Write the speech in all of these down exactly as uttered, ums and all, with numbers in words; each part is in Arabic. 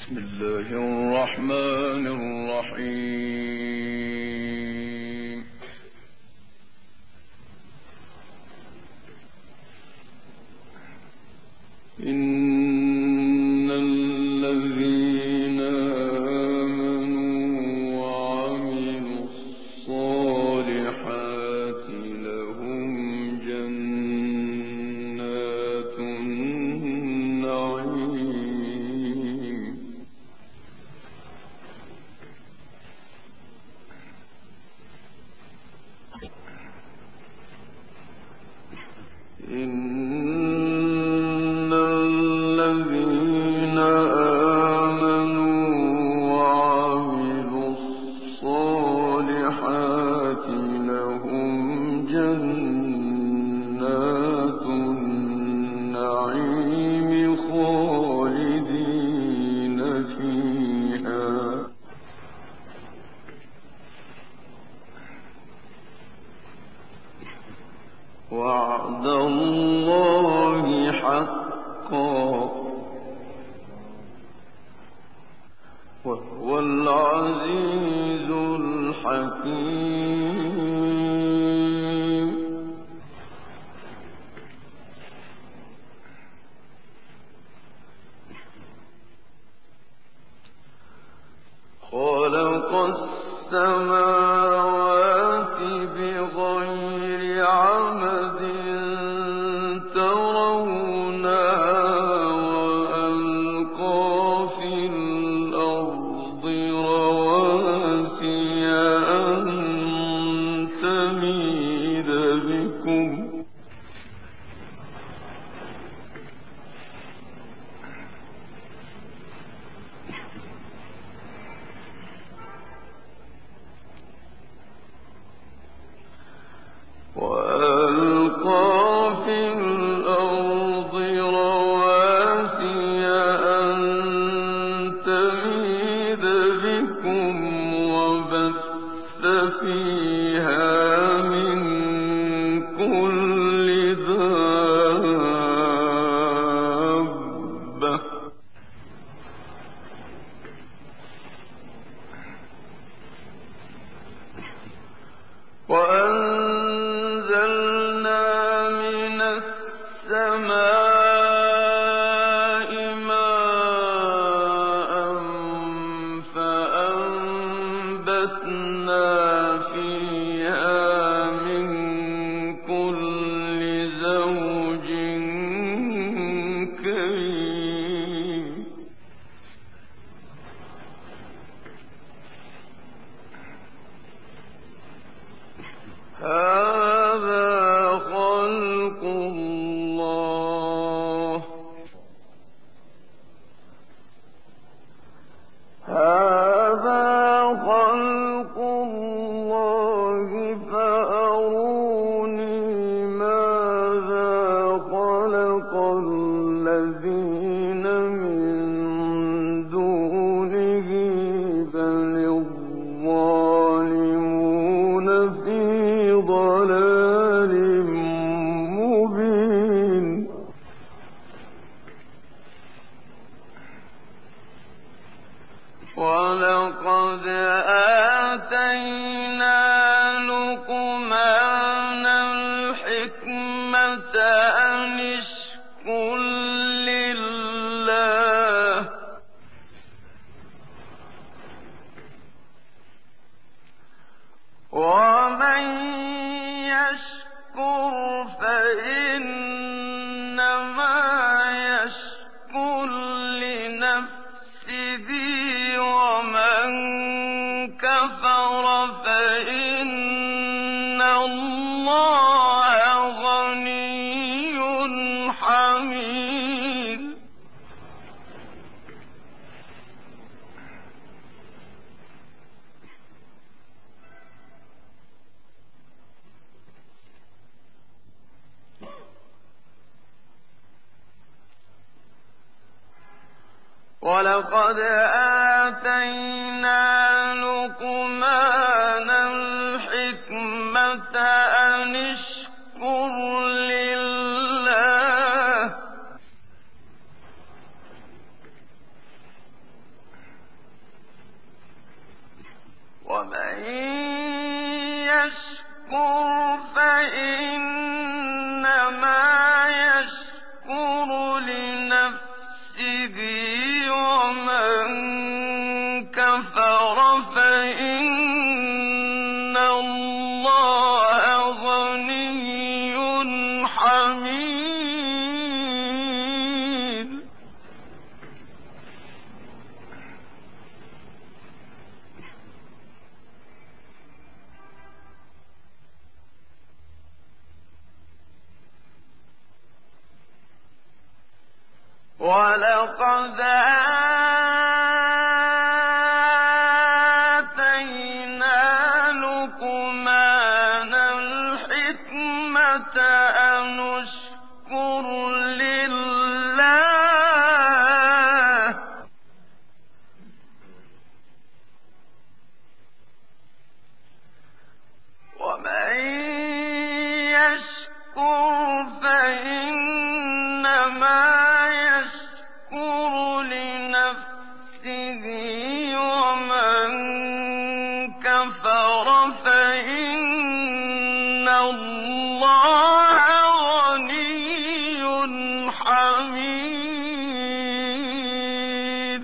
بسم الله الرحمن الرحيم. إن الذين آمنوا وعملوا الصالحات لهم جنات النعيم إن الذين آمنوا وعملوا الصالحات لهم جنات النعيم خالدين فيها وعد الله حقا وهو العزيز الحكيم. خلق السماوات بغير عمد ترونها وألقى في الأرض رواسي أن تميد بكم وألقى في الأرض رواسي أن تميد بكم وبث فيها من كل دابة وأنزلنا من السماء ماء فأنبتنا فيها من كل زوج كريم. هذا خلق الله هذا خلق الله فأروني ماذا خلق الذين من دونه بل الظالمون في ضلال مبين. ولقد آتينا لقمان الحكمة أن اشكر لله ومن يشكر فإنما يشكر لنفسه ومن كفر فإن الله غني حميد. ولقد آتينا لقمان الحكمة أن اشكر لله ومن يشكر فإنما يشكر لنفسه ومن كفر فإن الله غني حميد. ولقد آتينا لقمان الحكمة أن اشكر لله ومن يشكر فإنما يشكر لنفسه ومن كفر فإن الله غني حميد.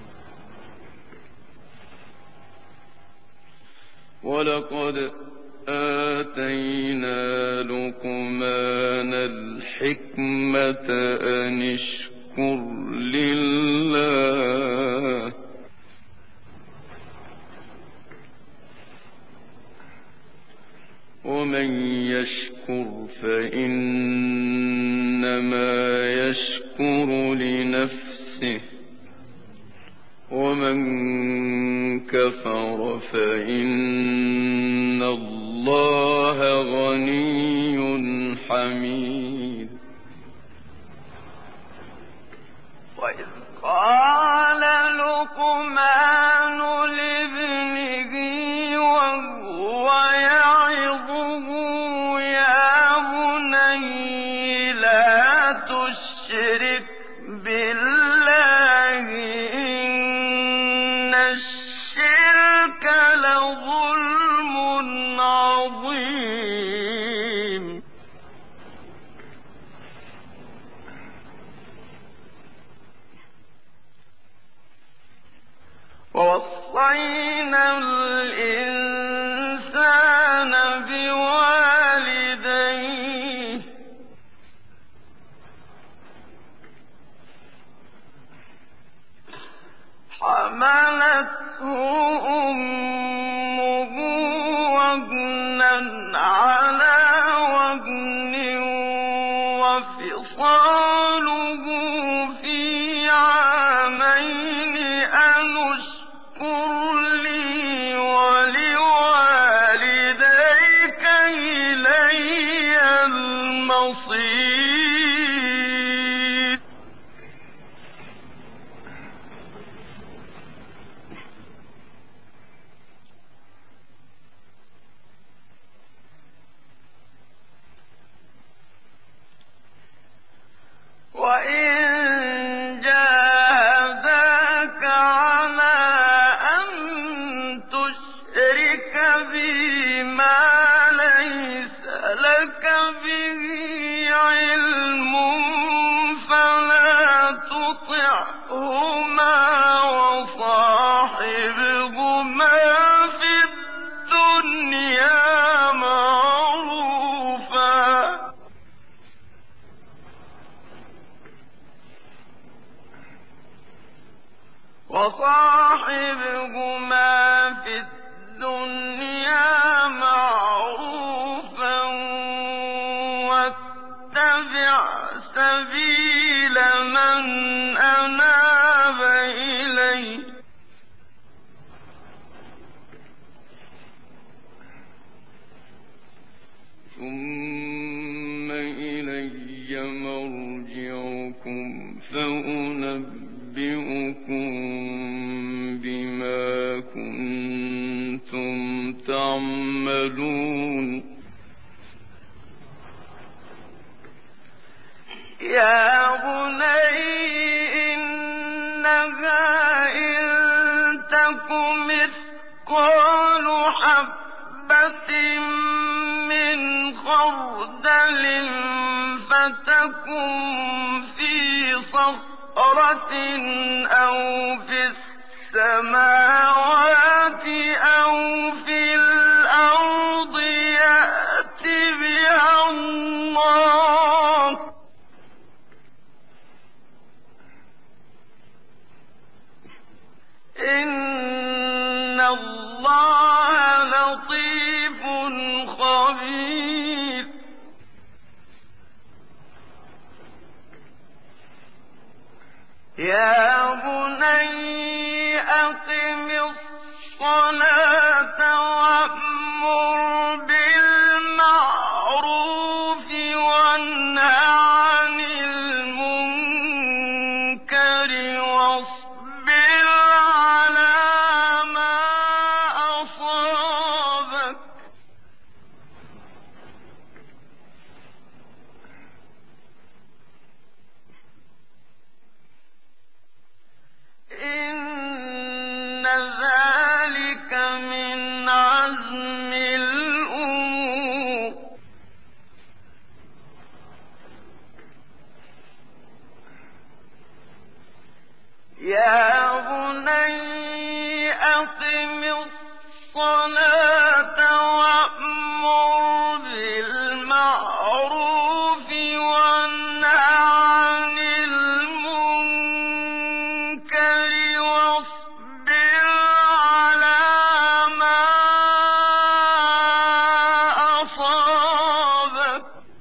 ولقد آتينا لقمان الحكمة أن اشكر لله ومن يشكر فإنما يشكر لنفسه ومن كفر فإن الله غني حميد. وإذ قال لقمان لابنه وهو يعظه يا بني لا تشرك بالله إن الشرك لظلم عظيم. ووصينا الإنسان بوالديه حملته أمه وهنا على وهن وفصاله في عامين أن اشكر لي ولوالديك إلي المصير. وإن جاهداك على أن تشرك بي ما ليس لك به علم فلا تطعهما وصاحبهما في الدنيا معروفا وصاحبهما في الدنيا معروفا واتبع سبيل من أناب إلي ثم إلي مرجعكم فأنبئكم بما كنتم تعملون. يا بني إنها إن تك مثقال مثقال حبة من خردل فتكن في صخرة أو في السماوات أو في الأرض يأت بها الله إن الله لطيف خبير يا بني أقم الصلاة وأمر بالمعروف وانه عن المنكر واصبر على ما أصابك إن ذلك من عزم الأمور يا بني أقم الصلاة وأمر بالمعروف وانه عن المنكر واصبر على ما أصابك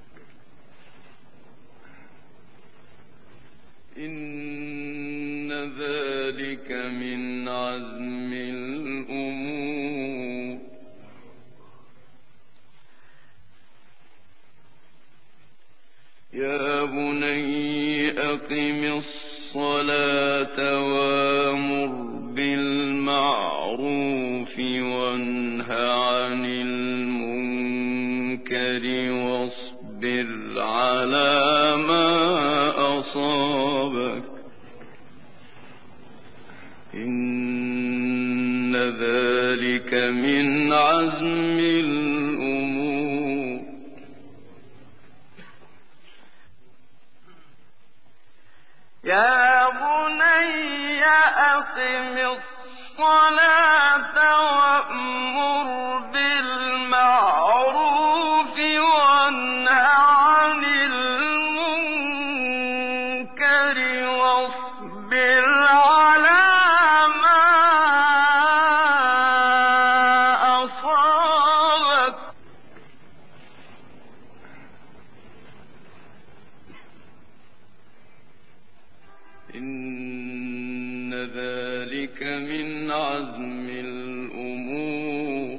إن ذلك من عزم الأمور يا بني أقم الصلاة وأمر بالمعروف وانه عن المنكر واصبر على ما أصابك إن ذلك من عزم الأمور يا بني أقم الصلاة وأمر بالمعروف وانه عن المنكر واصبر على ما أصابك إن ذلك من عزم الأمور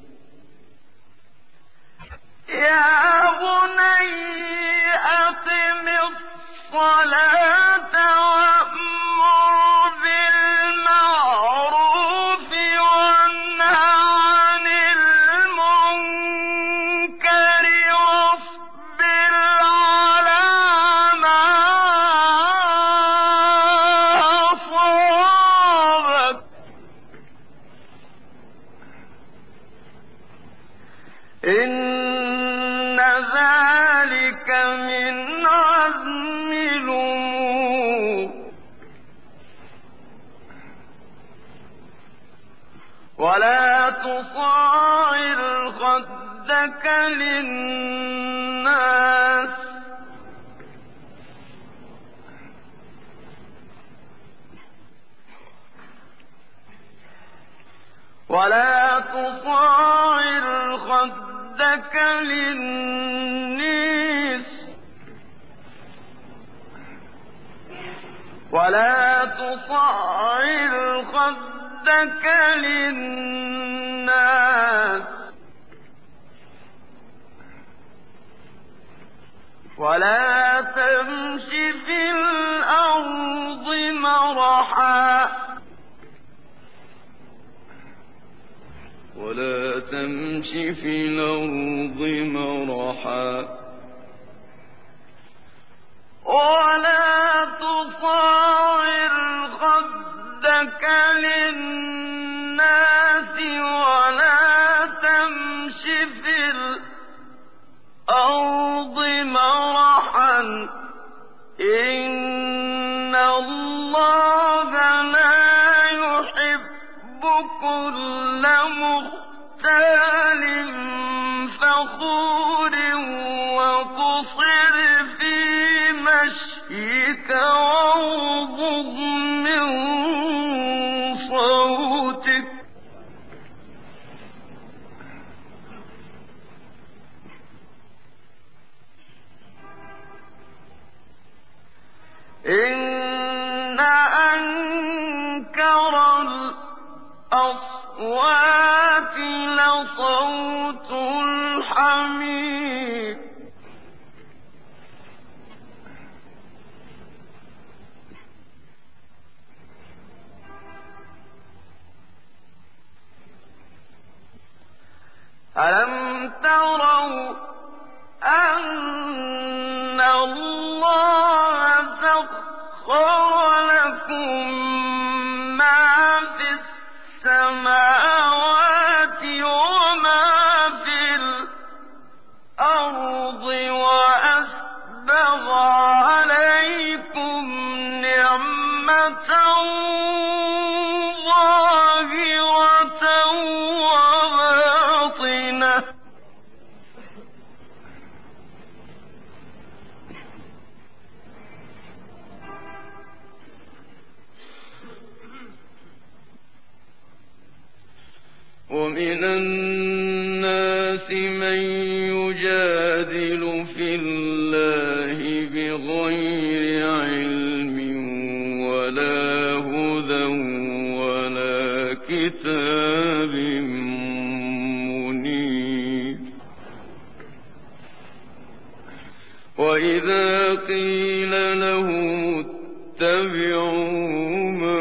يا بني أقم الصلاة وأمر بالمعروف وانه عن المنكر واصبر على ما أصابك إن ذلك من عزم الأمور ولا تصاعر خدك للناس ولا تصاعر خدك للناس ولا تصاعر خدك للناس ولا تمش في الأرض مرحا ولا تمش في الأرض مرحا ولا تصاعر خدك للناس الْأَرْضِ مَرَحًا ۚ إِنَّ اللَّهَ لَا يُحِبُّ كُلَّ مُخْتَالٍ فَخُورٍ وَاقْصِدْ فِي مَشْيِكَ وَاغْضُضْ مِن صَوْتِكَ ۚ إِنَّ أَنكَرَ الْأَصْوَاتِ لَصَوْتُ الْحَمِيرِ. أَلَمْ تَرَوْا أَنَّ اللَّهَ سَخَّرَ لَكُم مَّا فِي السَّمَاوَاتِ وَمَا فِي الْأَرْضِ وَأَسْبَغَ عَلَيْكُمْ نِعْمَتَهُ ظَاهِرَةً وَبَاطِنَةً ۗ وَمِنَ النَّاسِ مَن يُجَادِلُ فِي اللَّهِ بِغَيْرِ عِلْمٍ وَلَا هُدًى وَلَا كِتَابٍ مُّنِيرٍ. وَإِذَا قِيلَ لَهُمُ اتَّبِعُوا مَا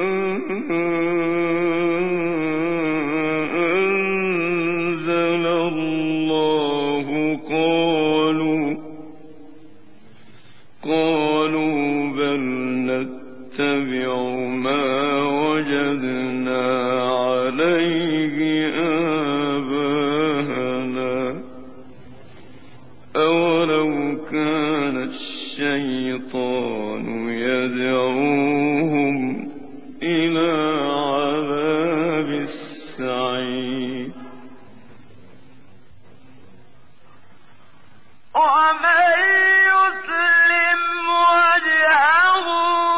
قَالُوا بَلْ نَتَّبِعُ مَا وَجَدْنَا عَلَيْهِ آبَاءَنَا ۚ أَوَلَوْ كَانَ الشَّيْطَانُ يَدْعُوهُمْ إِلَىٰ عَذَابِ السَّعِيرِ. وَمَن يُسْلِمْ وَجْهَهُ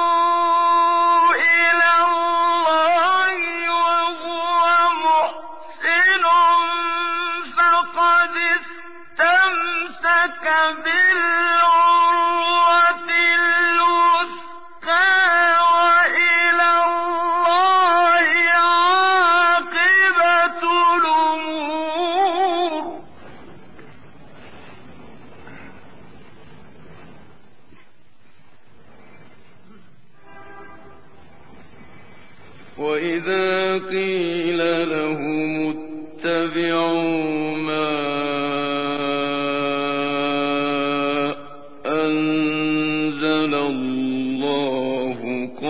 إِلَى اللَّهِ وَهُوَ مُحْسِنٌ فَقَدِ اسْتَمْسَكَ بِالْعُرْوَةِ الْوُثْقَىٰ ۗ وَإِلَى اللَّهِ عَاقِبَةُ الْأُمُورِ. وَإِذَا قِيلَ لَهُمُ اتَّبِعُوا مَا أَنزَلَ اللَّهُ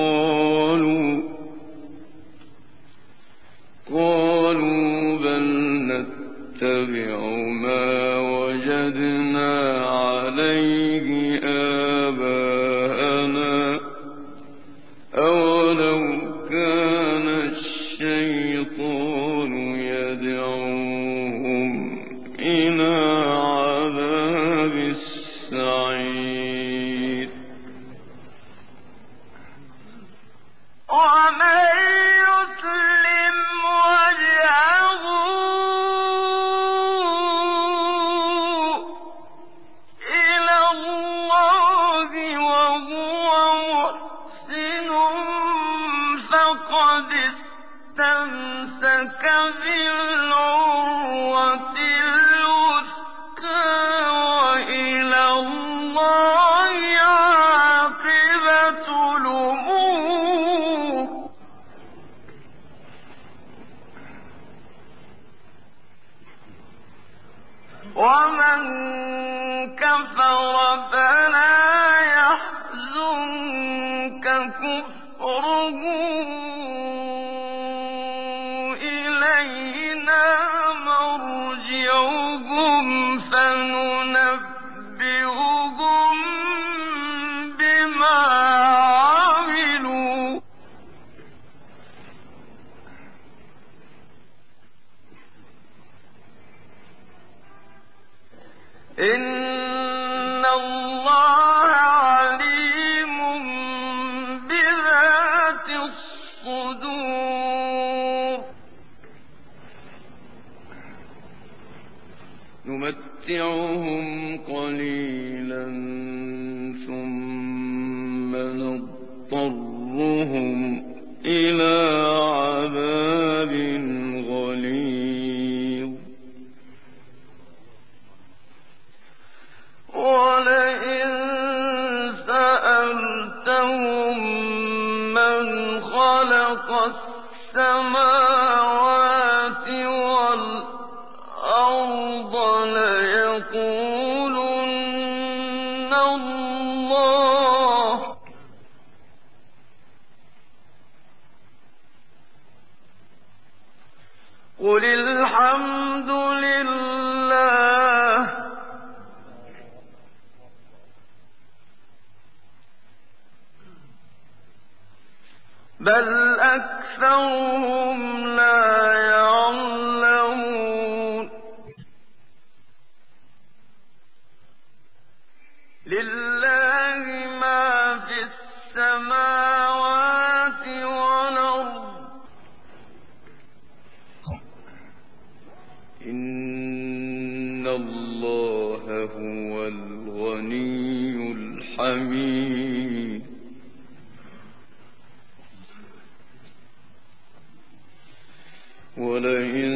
قَالُوا بَلْ نَتَّبِعُ مَا وَجَدْنَا عَلَيْهِ آبَاءَنَا ۚ أَوَلَوْ كَانَ الشَّيْطَانُ يَدْعُوهُمْ إِلَىٰ عَذَابِ السَّعِيرِ. وَمَن يُسْلِمْ وَجْهَهُ إِلَى اللَّهِ وَهُوَ مُحْسِنٌ فَقَدِ اسْتَمْسَكَ بِالْعُرْوَةِ الْوُثْقَىٰ ۗ وَإِلَى اللَّهِ عَاقِبَةُ الْأُمُورِ. وَمَن كَفَرَ فَلَا يَحْزُنكَ كُفْرُهُ ۚ إِلَيْنَا مَرْجِعُهُمْ فَنُنَبِّئُهُم إِنَّ اللَّهَ عَلِيمٌ بِذَاتِ الصُّدُورِ نُمَتِّعُهُمْ قَلِيلًا ثُمَّ نَضْطَرُّهُمْ إِلَىٰ عَذَابٍ غَلِيظٍ وَلَئِن سَأَلْتَهُم مَّنْ خَلَقَ السَّمَاوَاتِ وَالْأَرْضَ لَيَقُولُنَّ اللَّهُ ۚ قُلِ الْحَمْدُ لِلَّهِ ۚ بَلْ أَكْثَرُهُمْ لَا يَعْلَمُونَ لِلَّهِ مَا فِي السَّمَاوَاتِ وَالْأَرْضِ ۚ إِنَّ اللَّهَ هُوَ الْغَنِيُّ الْحَمِيدُ وَلَئِن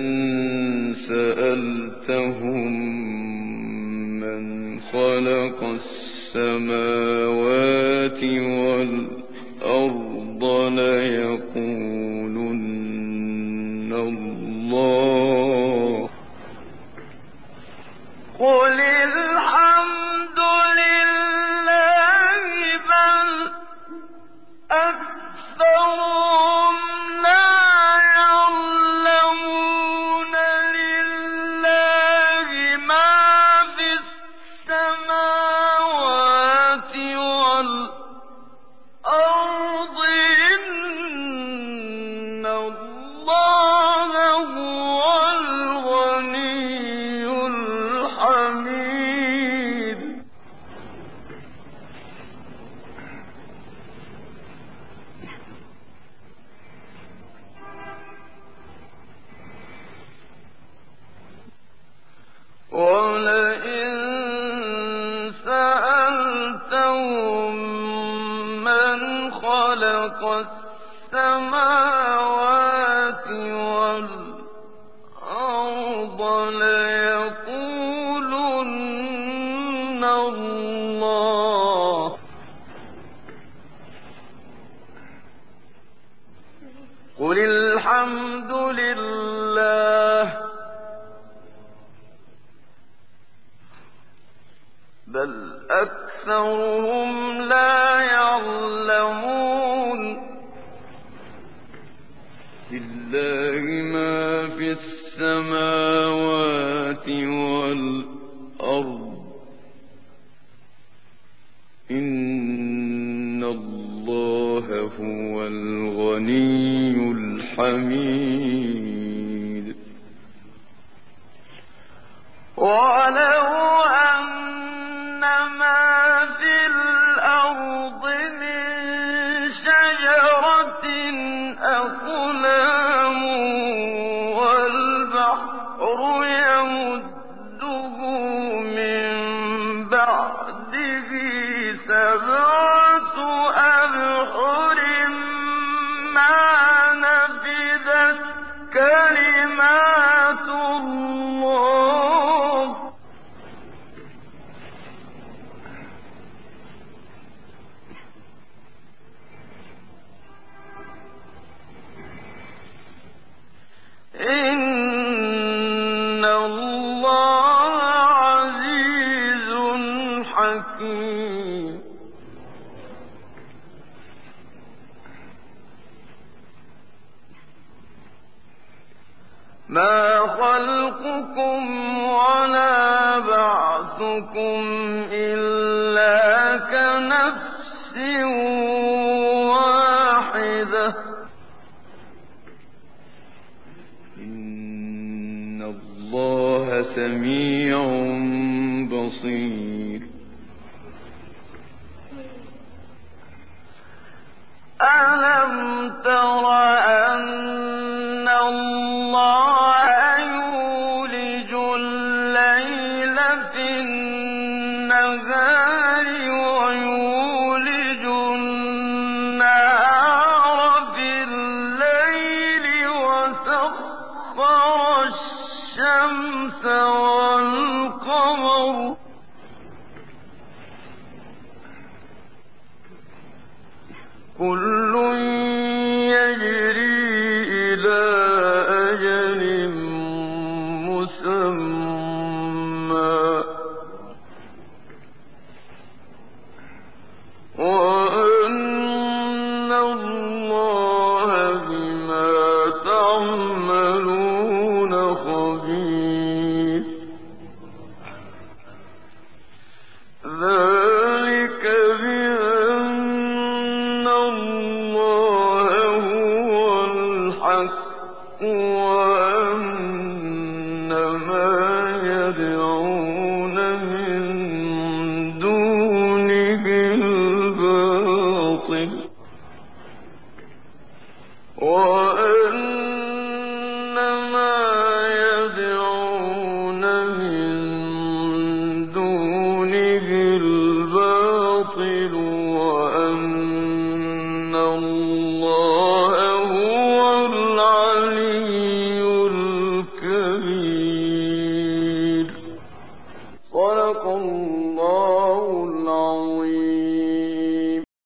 سَأَلْتَهُم مَّنْ خَلَقَ السَّمَاوَاتِ وَالْأَرْضَ لَيَقُولُنَّ اللَّهُ ۚ قُلِ الْحَمْدُ لِلَّهِ ۚ بَلْ أَكْثَرُهُمْ لَا يَعْلَمُونَ لِلَّهِ مَا فِي السَّمَاوَاتِ وَالْأَرْضِ ۚ إِنَّ اللَّهَ هُوَ الْغَنِيُّ الْحَمِيدُ وَلَئِن سَأَلْتَهُم مَّنْ خَلَقَ السَّمَاوَاتِ وَالْأَرْضَ لَيَقُولُنَّ اللَّهُ ۚ قُلِ الْحَمْدُ لِلَّهِ ۚ بَلْ أَكْثَرُهُمْ لَا يَعْلَمُونَ لِلَّهِ مَا فِي السَّمَاوَاتِ وَالْأَرْضِ ۚ إِنَّ اللَّهَ هُوَ الْغَنِيُّ الْحَمِيدُ وَلَوْ أَنَّ مَا فِي الْأَرْضِ مِن شَجَرَةٍ أَقْلَامٌ وَالْبَحْرُ يَمُدُّهُ مِن بَعْدِهِ سَبْعَةُ أَبْحُرٍ مَّا نَفِدَتْ كَلِمَاتُ اللَّهِ ۗ إِنَّ اللَّهَ عَزِيزٌ حَكِيمٌ مَا خَلْقُكُمْ وَلَا بَعْثُكُمْ إِلَّا كَنَفْسٍ وَاحِدَةٍ ۗ إِنَّ اللَّهَ سَمِيعٌ بصير. ألم تر أن الله يولج الليل في النهار ويولج النهار في الليل وسخر الشمس والقمر كل يجري إلى أجل مسمى وأن الله بما تعملون خبير. ذلك بأن الله هو الحق